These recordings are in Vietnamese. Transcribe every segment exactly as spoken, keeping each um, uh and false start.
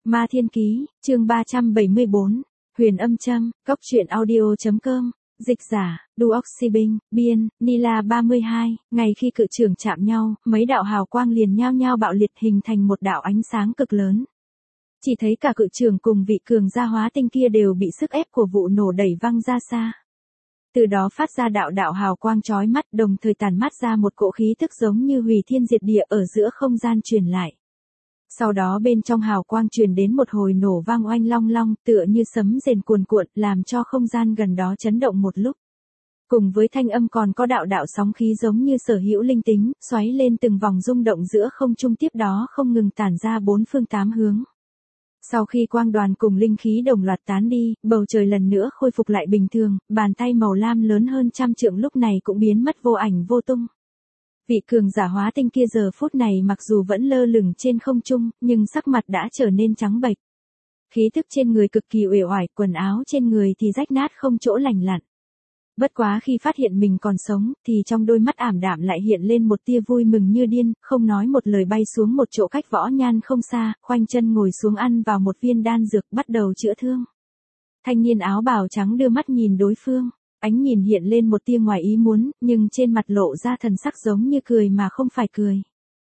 Ma Thiên Ký, chương ba trăm bảy mươi bốn, Huyền Âm Châm, Cốc Truyện Audio.com, dịch giả, Duoxibinh, biên, Nila ba mươi hai, ngày khi cự trường chạm nhau, mấy đạo hào quang liền nhao nhao bạo liệt hình thành một đạo ánh sáng cực lớn. Chỉ thấy cả cự trường cùng vị cường gia hóa tinh kia đều bị sức ép của vụ nổ đẩy văng ra xa. Từ đó phát ra đạo đạo hào quang chói mắt, đồng thời tản mát ra một cỗ khí tức giống như hủy thiên diệt địa ở giữa không gian truyền lại. Sau đó bên trong hào quang truyền đến một hồi nổ vang oanh long long, tựa như sấm rền cuồn cuộn, làm cho không gian gần đó chấn động một lúc. Cùng với thanh âm còn có đạo đạo sóng khí giống như sở hữu linh tính, xoáy lên từng vòng rung động giữa không trung, tiếp đó không ngừng tản ra bốn phương tám hướng. Sau khi quang đoàn cùng linh khí đồng loạt tán đi, bầu trời lần nữa khôi phục lại bình thường, bàn tay màu lam lớn hơn trăm trượng lúc này cũng biến mất vô ảnh vô tung. Vị cường giả hóa tinh kia giờ phút này mặc dù vẫn lơ lửng trên không trung, nhưng sắc mặt đã trở nên trắng bệch. Khí tức trên người cực kỳ uể oải, quần áo trên người thì rách nát không chỗ lành lặn. Bất quá khi phát hiện mình còn sống, thì trong đôi mắt ảm đạm lại hiện lên một tia vui mừng như điên, không nói một lời bay xuống một chỗ cách Võ Nhan không xa, khoanh chân ngồi xuống ăn vào một viên đan dược, bắt đầu chữa thương. Thanh niên áo bào trắng đưa mắt nhìn đối phương, ánh nhìn hiện lên một tia ngoài ý muốn, nhưng trên mặt lộ ra thần sắc giống như cười mà không phải cười.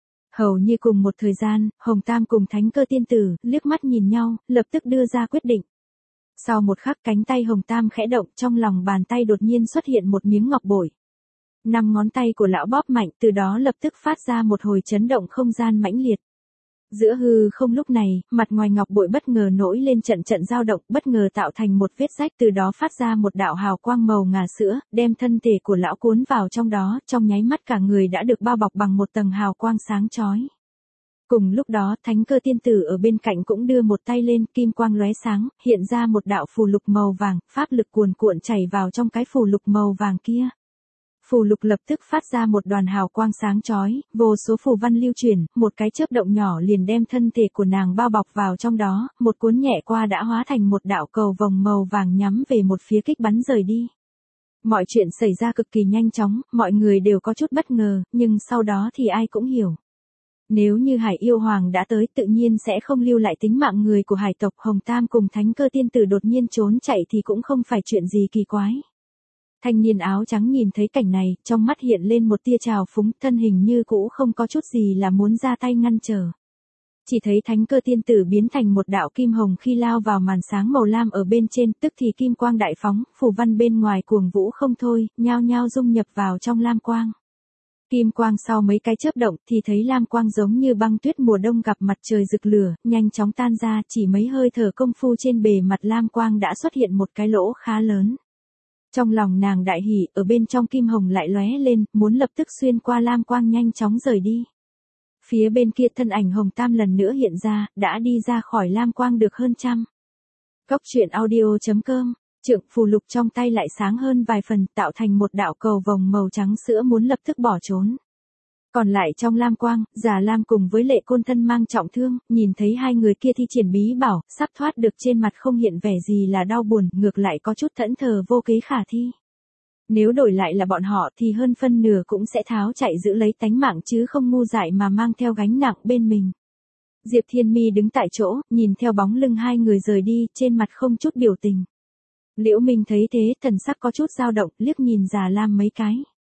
Hầu như cùng một thời gian, Hồng Tam cùng Thánh Cơ tiên tử liếc mắt nhìn nhau, lập tức đưa ra quyết định. Sau một khắc cánh tay Hồng Tam khẽ động, trong lòng bàn tay đột nhiên xuất hiện một miếng ngọc bội. Năm ngón tay của lão bóp mạnh, từ đó lập tức phát ra một hồi chấn động không gian mãnh liệt. Giữa hư không lúc này, mặt ngoài ngọc bội bất ngờ nổi lên trận trận dao động, bất ngờ tạo thành một vết rách, từ đó phát ra một đạo hào quang màu ngà sữa, đem thân thể của lão cuốn vào trong đó, trong nháy mắt cả người đã được bao bọc bằng một tầng hào quang sáng chói. Cùng lúc đó, Thánh Cơ tiên tử ở bên cạnh cũng đưa một tay lên, kim quang lóe sáng, hiện ra một đạo phù lục màu vàng, pháp lực cuồn cuộn chảy vào trong cái phù lục màu vàng kia. Phù lục lập tức phát ra một đoàn hào quang sáng chói, vô số phù văn lưu chuyển, một cái chớp động nhỏ liền đem thân thể của nàng bao bọc vào trong đó, một cuốn nhẹ qua đã hóa thành một đạo cầu vồng màu vàng nhắm về một phía kích bắn rời đi. Mọi chuyện xảy ra cực kỳ nhanh chóng, mọi người đều có chút bất ngờ, nhưng sau đó thì ai cũng hiểu. Nếu như Hải Yêu Hoàng đã tới, tự nhiên sẽ không lưu lại tính mạng người của hải tộc. Hồng Tam cùng Thánh Cơ tiên tử đột nhiên trốn chạy thì cũng không phải chuyện gì kỳ quái. Thanh niên áo trắng nhìn thấy cảnh này, trong mắt hiện lên một tia trào phúng, thân hình như cũ không có chút gì là muốn ra tay ngăn trở. Chỉ thấy Thánh Cơ tiên tử biến thành một đạo kim hồng khi lao vào màn sáng màu lam ở bên trên, tức thì kim quang đại phóng, phù văn bên ngoài cuồng vũ không thôi, nhao nhao dung nhập vào trong lam quang. Kim quang sau mấy cái chớp động thì thấy lam quang giống như băng tuyết mùa đông gặp mặt trời rực lửa, nhanh chóng tan ra, chỉ mấy hơi thở công phu trên bề mặt lam quang đã xuất hiện một cái lỗ khá lớn. Trong lòng nàng đại hỉ, ở bên trong kim hồng lại lóe lên, muốn lập tức xuyên qua lam quang nhanh chóng rời đi. Phía bên kia thân ảnh Hồng Tam lần nữa hiện ra, đã đi ra khỏi lam quang được hơn trăm. Cốc Truyện Audio.com, trượng phù lục trong tay lại sáng hơn vài phần, tạo thành một đạo cầu vồng màu trắng sữa muốn lập tức bỏ trốn. Còn lại trong lam quang, Già Lam cùng với Lệ Côn thân mang trọng thương, nhìn thấy hai người kia thi triển bí bảo, sắp thoát được, trên mặt không hiện vẻ gì là đau buồn, ngược lại có chút thẫn thờ vô kế khả thi. Nếu đổi lại là bọn họ thì hơn phân nửa cũng sẽ tháo chạy giữ lấy tánh mạng chứ không ngu dại mà mang theo gánh nặng bên mình. Diệp Thiên Mi đứng tại chỗ, nhìn theo bóng lưng hai người rời đi, trên mặt không chút biểu tình. Liễu Minh thấy thế, thần sắc có chút dao động, liếc nhìn Già Lam mấy cái.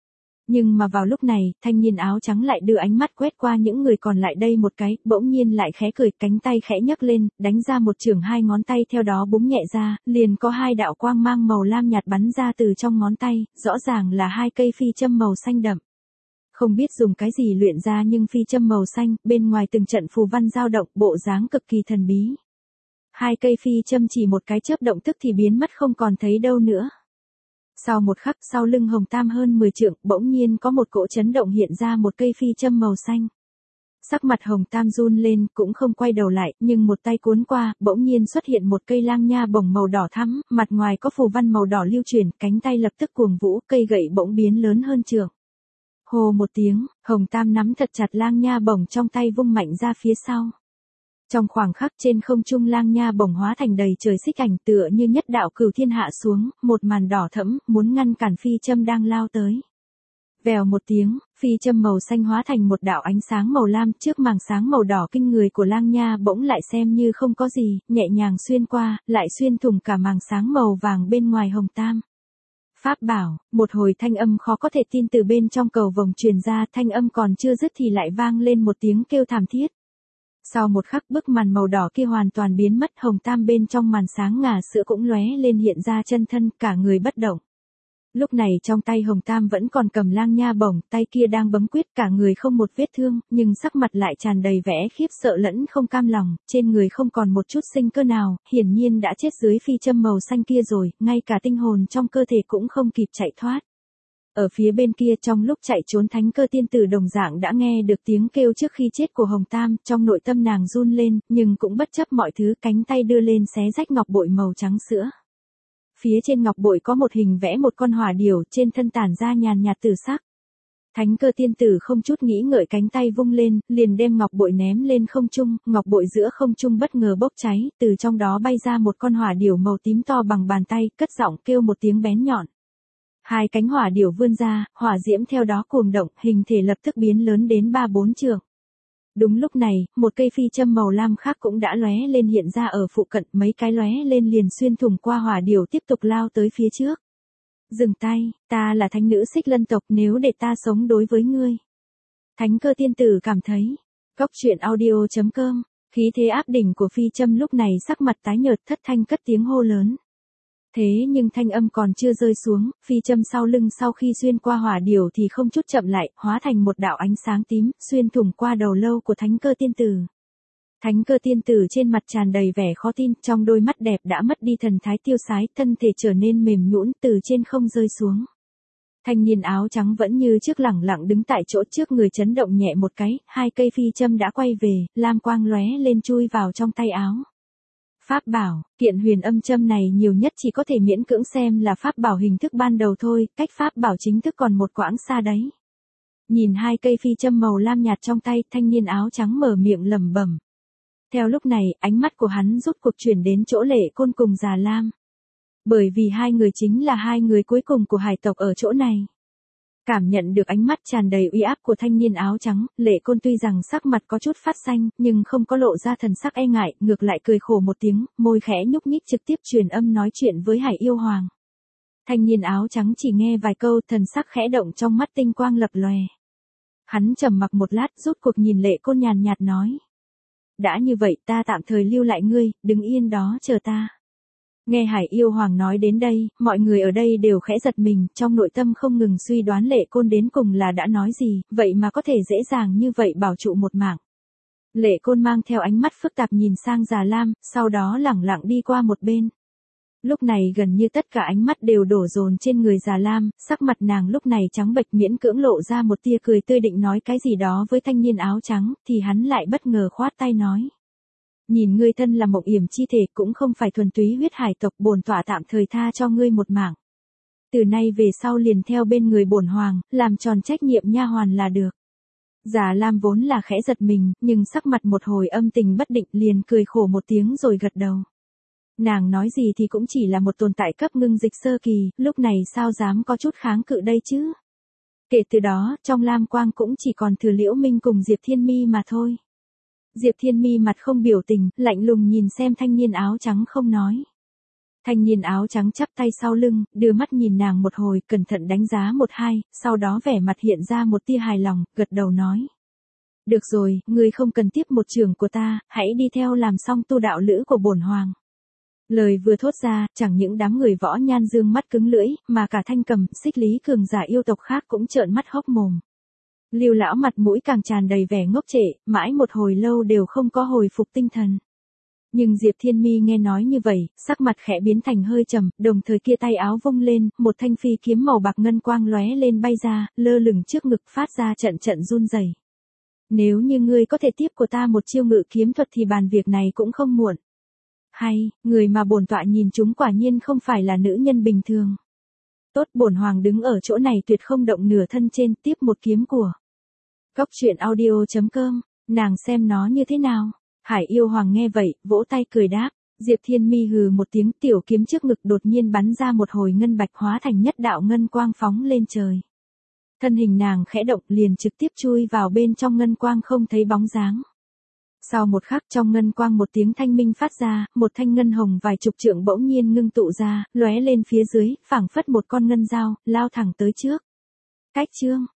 Nhưng mà vào lúc này, thanh niên áo trắng lại đưa ánh mắt quét qua những người còn lại đây một cái, bỗng nhiên lại khẽ cười, cánh tay khẽ nhấc lên, đánh ra một chưởng, hai ngón tay theo đó búng nhẹ ra, liền có hai đạo quang mang màu lam nhạt bắn ra từ trong ngón tay, rõ ràng là hai cây phi châm màu xanh đậm. Không biết dùng cái gì luyện ra nhưng phi châm màu xanh, bên ngoài từng trận phù văn dao động, bộ dáng cực kỳ thần bí. Hai cây phi châm chỉ một cái chớp động tức thì biến mất không còn thấy đâu nữa. Sau một khắc, sau lưng Hồng Tam hơn mười trượng, bỗng nhiên có một cỗ chấn động hiện ra một cây phi châm màu xanh. Sắc mặt Hồng Tam run lên, cũng không quay đầu lại, nhưng một tay cuốn qua, bỗng nhiên xuất hiện một cây lang nha bổng màu đỏ thắm, mặt ngoài có phù văn màu đỏ lưu chuyển, cánh tay lập tức cuồng vũ, cây gậy bỗng biến lớn hơn trượng. Hồ một tiếng, Hồng Tam nắm thật chặt lang nha bổng trong tay vung mạnh ra phía sau. Trong khoảng khắc trên không trung lang nha bổng hóa thành đầy trời xích ảnh, tựa như nhất đạo cửu thiên hạ xuống, một màn đỏ thẫm, muốn ngăn cản phi châm đang lao tới. Vèo một tiếng, Phi châm màu xanh hóa thành một đạo ánh sáng màu lam, trước màng sáng màu đỏ kinh người của Lang Nha bỗng lại xem như không có gì, nhẹ nhàng xuyên qua, lại xuyên thủng cả màng sáng màu vàng bên ngoài hồng tam. Pháp bảo, một hồi thanh âm khó có thể tin từ bên trong cầu vồng truyền ra, thanh âm còn chưa dứt thì lại vang lên một tiếng kêu thảm thiết. Sau một khắc bức màn màu đỏ kia hoàn toàn biến mất, hồng tam bên trong màn sáng ngà sữa cũng lóe lên hiện ra chân thân, cả người bất động. Lúc này trong tay hồng tam vẫn còn cầm Lang Nha bổng, tay kia đang bấm quyết, cả người không một vết thương, nhưng sắc mặt lại tràn đầy vẻ khiếp sợ lẫn không cam lòng, trên người không còn một chút sinh cơ nào, hiển nhiên đã chết dưới phi châm màu xanh kia rồi, ngay cả tinh hồn trong cơ thể cũng không kịp chạy thoát. Ở phía bên kia trong lúc chạy trốn Thánh Cơ tiên tử đồng dạng đã nghe được tiếng kêu trước khi chết của hồng tam, trong nội tâm nàng run lên, nhưng cũng bất chấp mọi thứ, cánh tay đưa lên xé rách ngọc bội màu trắng sữa. Phía trên ngọc bội có một hình vẽ một con hỏa điểu, trên thân tản ra nhàn nhạt tử sắc. Thánh Cơ tiên tử không chút nghĩ ngợi cánh tay vung lên, liền đem ngọc bội ném lên không trung, ngọc bội giữa không trung bất ngờ bốc cháy, từ trong đó bay ra một con hỏa điểu màu tím to bằng bàn tay, cất giọng kêu một tiếng bén nhọn. Hai cánh hỏa điểu vươn ra, hỏa diễm theo đó cuồng động, hình thể lập tức biến lớn đến ba bốn trượng. Đúng lúc này, một cây phi châm màu lam khác cũng đã lóe lên hiện ra ở phụ cận, mấy cái lóe lên liền xuyên thủng qua hỏa điểu tiếp tục lao tới phía trước. Dừng tay, ta là thánh nữ Xích Lân tộc, nếu để ta sống đối với ngươi. Thánh Cơ tiên tử cảm thấy. Góc truyện audio chấm com, khí thế áp đỉnh của phi châm lúc này sắc mặt tái nhợt thất thanh cất tiếng hô lớn. Thế nhưng thanh âm còn chưa rơi xuống, phi châm sau lưng sau khi xuyên qua hỏa điểu thì không chút chậm lại, hóa thành một đạo ánh sáng tím, xuyên thủng qua đầu lâu của Thánh Cơ tiên tử. Thánh Cơ tiên tử trên mặt tràn đầy vẻ khó tin, trong đôi mắt đẹp đã mất đi thần thái tiêu sái, thân thể trở nên mềm nhũn từ trên không rơi xuống. Thanh niên áo trắng vẫn như trước lẳng lặng đứng tại chỗ, trước người chấn động nhẹ một cái, hai cây phi châm đã quay về, lam quang lóe lên chui vào trong tay áo. Pháp bảo, kiện huyền âm châm này nhiều nhất chỉ có thể miễn cưỡng xem là pháp bảo hình thức ban đầu thôi, cách pháp bảo chính thức còn một quãng xa đấy. Nhìn hai cây phi châm màu lam nhạt trong tay, thanh niên áo trắng mở miệng lẩm bẩm. Theo lúc này, ánh mắt của hắn rút cuộc chuyển đến chỗ Lệ Côn cùng Già Lam. Bởi vì hai người chính là hai người cuối cùng của hải tộc ở chỗ này. Cảm nhận được ánh mắt tràn đầy uy áp của thanh niên áo trắng, Lệ Côn tuy rằng sắc mặt có chút phát xanh, nhưng không có lộ ra thần sắc e ngại, ngược lại cười khổ một tiếng, môi khẽ nhúc nhích trực tiếp truyền âm nói chuyện với Hải Yêu Hoàng. Thanh niên áo trắng chỉ nghe vài câu, thần sắc khẽ động trong mắt tinh quang lập lòe. Hắn trầm mặc một lát, rút cuộc nhìn Lệ Côn nhàn nhạt nói. Đã như vậy ta tạm thời lưu lại ngươi, đứng yên đó chờ ta. Nghe Hải Yêu Hoàng nói đến đây, mọi người ở đây đều khẽ giật mình, trong nội tâm không ngừng suy đoán Lệ Côn đến cùng là đã nói gì, vậy mà có thể dễ dàng như vậy bảo trụ một mạng. Lệ Côn mang theo ánh mắt phức tạp nhìn sang Già Lam, sau đó lẳng lặng đi qua một bên. Lúc này gần như tất cả ánh mắt đều đổ dồn trên người Già Lam, sắc mặt nàng lúc này trắng bệch miễn cưỡng lộ ra một tia cười tươi định nói cái gì đó với thanh niên áo trắng, thì hắn lại bất ngờ khoát tay nói. Nhìn ngươi thân là Mộng Yểm chi thể cũng không phải thuần túy huyết hải tộc, bổn tọa tạm thời tha cho ngươi một mạng. Từ nay về sau liền theo bên người bổn hoàng, làm tròn trách nhiệm nha hoàn là được. Già Lam vốn là khẽ giật mình, nhưng sắc mặt một hồi âm tình bất định liền cười khổ một tiếng rồi gật đầu. Nàng nói gì thì cũng chỉ là một tồn tại cấp ngưng dịch sơ kỳ, lúc này sao dám có chút kháng cự đây chứ. Kể từ đó, trong Lam Quang cũng chỉ còn thừa Liễu Minh cùng Diệp Thiên Mi mà thôi. Diệp Thiên Mi mặt không biểu tình, lạnh lùng nhìn xem thanh niên áo trắng không nói. Thanh niên áo trắng chắp tay sau lưng, đưa mắt nhìn nàng một hồi, cẩn thận đánh giá một hai, sau đó vẻ mặt hiện ra một tia hài lòng, gật đầu nói. Được rồi, ngươi không cần tiếp một trường của ta, hãy đi theo làm xong tu đạo lữ của bổn hoàng. Lời vừa thốt ra, chẳng những đám người Võ Nhan dương mắt cứng lưỡi, mà cả Thanh Cầm, Xích Lý cường giả yêu tộc khác cũng trợn mắt hốc mồm. Lưu lão mặt mũi càng tràn đầy vẻ ngốc trệ, mãi một hồi lâu đều không có hồi phục tinh thần. Nhưng Diệp Thiên Mi nghe nói như vậy, sắc mặt khẽ biến thành hơi trầm, đồng thời kia tay áo vung lên, một thanh phi kiếm màu bạc ngân quang lóe lên bay ra, lơ lửng trước ngực phát ra trận trận run rẩy. Nếu như ngươi có thể tiếp của ta một chiêu ngự kiếm thuật thì bàn việc này cũng không muộn. Hay, người mà bổn tọa nhìn chúng quả nhiên không phải là nữ nhân bình thường. Tốt, bổn hoàng đứng ở chỗ này tuyệt không động nửa thân trên, tiếp một kiếm của. Góc truyện audio chấm com, nàng xem nó như thế nào? Hải Yêu Hoàng nghe vậy, vỗ tay cười đáp. Diệp Thiên Mi hừ một tiếng, tiểu kiếm trước ngực đột nhiên bắn ra một hồi ngân bạch hóa thành nhất đạo ngân quang phóng lên trời. Thân hình nàng khẽ động liền trực tiếp chui vào bên trong ngân quang không thấy bóng dáng. Sau một khắc trong ngân quang một tiếng thanh minh phát ra, một thanh ngân hồng vài chục trượng bỗng nhiên ngưng tụ ra, lóe lên phía dưới, phảng phất một con ngân dao, lao thẳng tới trước. Cách chương,